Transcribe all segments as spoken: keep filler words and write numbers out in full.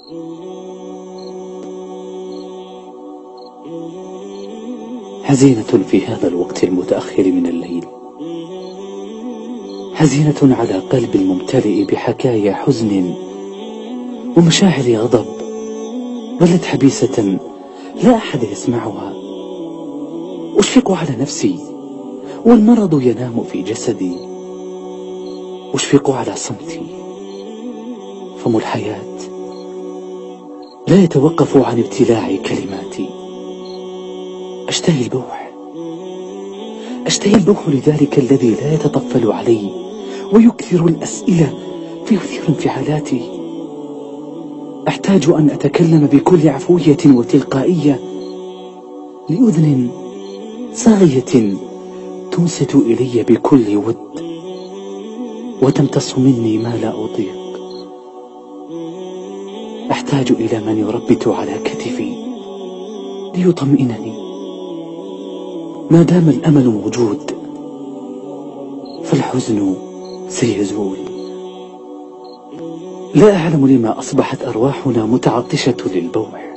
حزينة في هذا الوقت المتأخر من الليل، حزينة على قلب الممتلئ بحكايا حزن ومشاعر غضب ظلت حبيسة لا أحد يسمعها. أشفق على نفسي والمرض ينام في جسدي، أشفق على صمتي فم الحياة لا يتوقف عن ابتلاع كلماتي. أشتهي البوح، أشتهي البوح لذلك الذي لا يتطفل علي ويكثر الأسئلة فيثير انفعالاتي. أحتاج أن أتكلم بكل عفوية وتلقائية لأذن صاغية تنصت إلي بكل ود وتمتص مني ما لا أطيق. أحتاج إلى من يربت على كتفي ليطمئنني. ما دام الأمل موجود فالحزن سيزول. لا أعلم لما أصبحت أرواحنا متعطشة للبوح،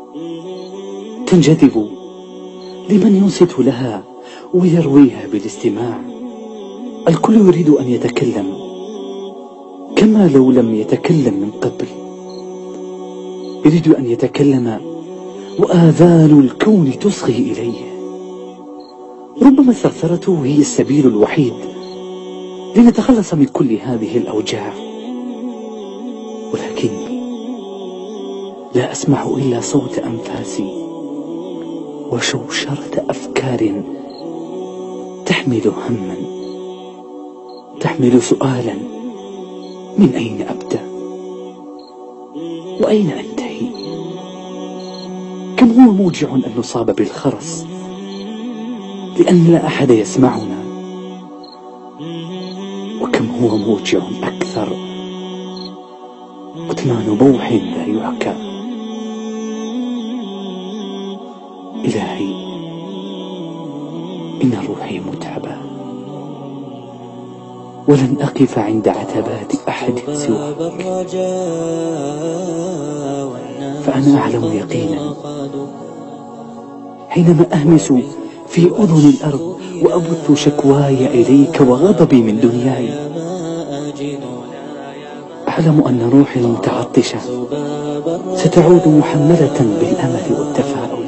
تنجذب لمن ينصت لها ويرويها بالاستماع. الكل يريد أن يتكلم كما لو لم يتكلم من قبل، يريد أن يتكلم وآذان الكون تصغي إليه. ربما الثرثرة هي السبيل الوحيد لنتخلص من كل هذه الأوجاع، ولكني لا أسمع إلا صوت أنفاسي وشوشرة أفكار تحمل هما، تحمل سؤالا: من أين أبدأ وأين أنتهي؟ كم هو موجع أن نصاب بالخرس لأن لا أحد يسمعنا، وكم هو موجع أكثر كتمان بوح لا يحكى. إلهي إن روحي متعبة ولن أقف عند عتبات أحد سواك، فأنا أعلم يقينا حينما أهمس في أذن الأرض وأبث شكواي إليك وغضبي من دنياي، أعلم أن روحي المتعطشة ستعود محملة بالأمل والتفاؤل.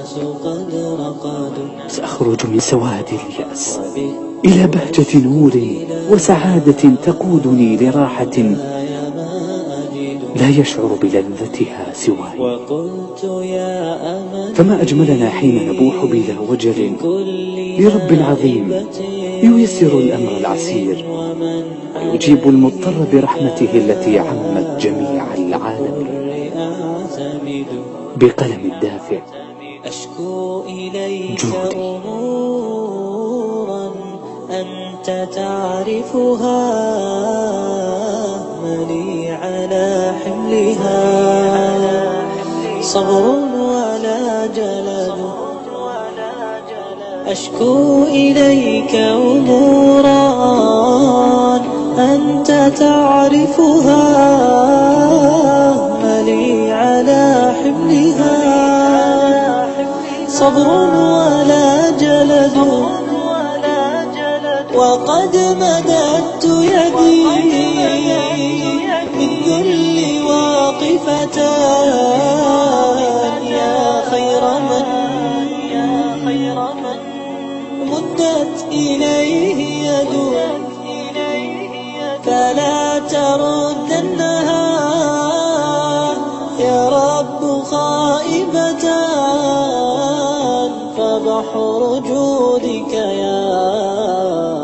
سأخرج من سواد اليأس إلى بهجة نور وسعادة تقودني لراحة لا يشعر بلذتها سواي. فما أجملنا حين نبوح بلا وجل لرب عظيم ييسر الأمر العسير ويجيب المضطر برحمته التي عمت جميع العالمين. بقلم الدافع أشكو إليك جودي. أمورا أنت تعرفها، ملي على حملها صبر ولا جلد. أشكو إليك أمورا أنت تعرفها، ملي على حملها صبر ولا جلد. وقد مددت يدي بالذل واقفة، يا خير من مدت إليه يد، فلا تردنها يا رب خائبة، فبحر جودك يا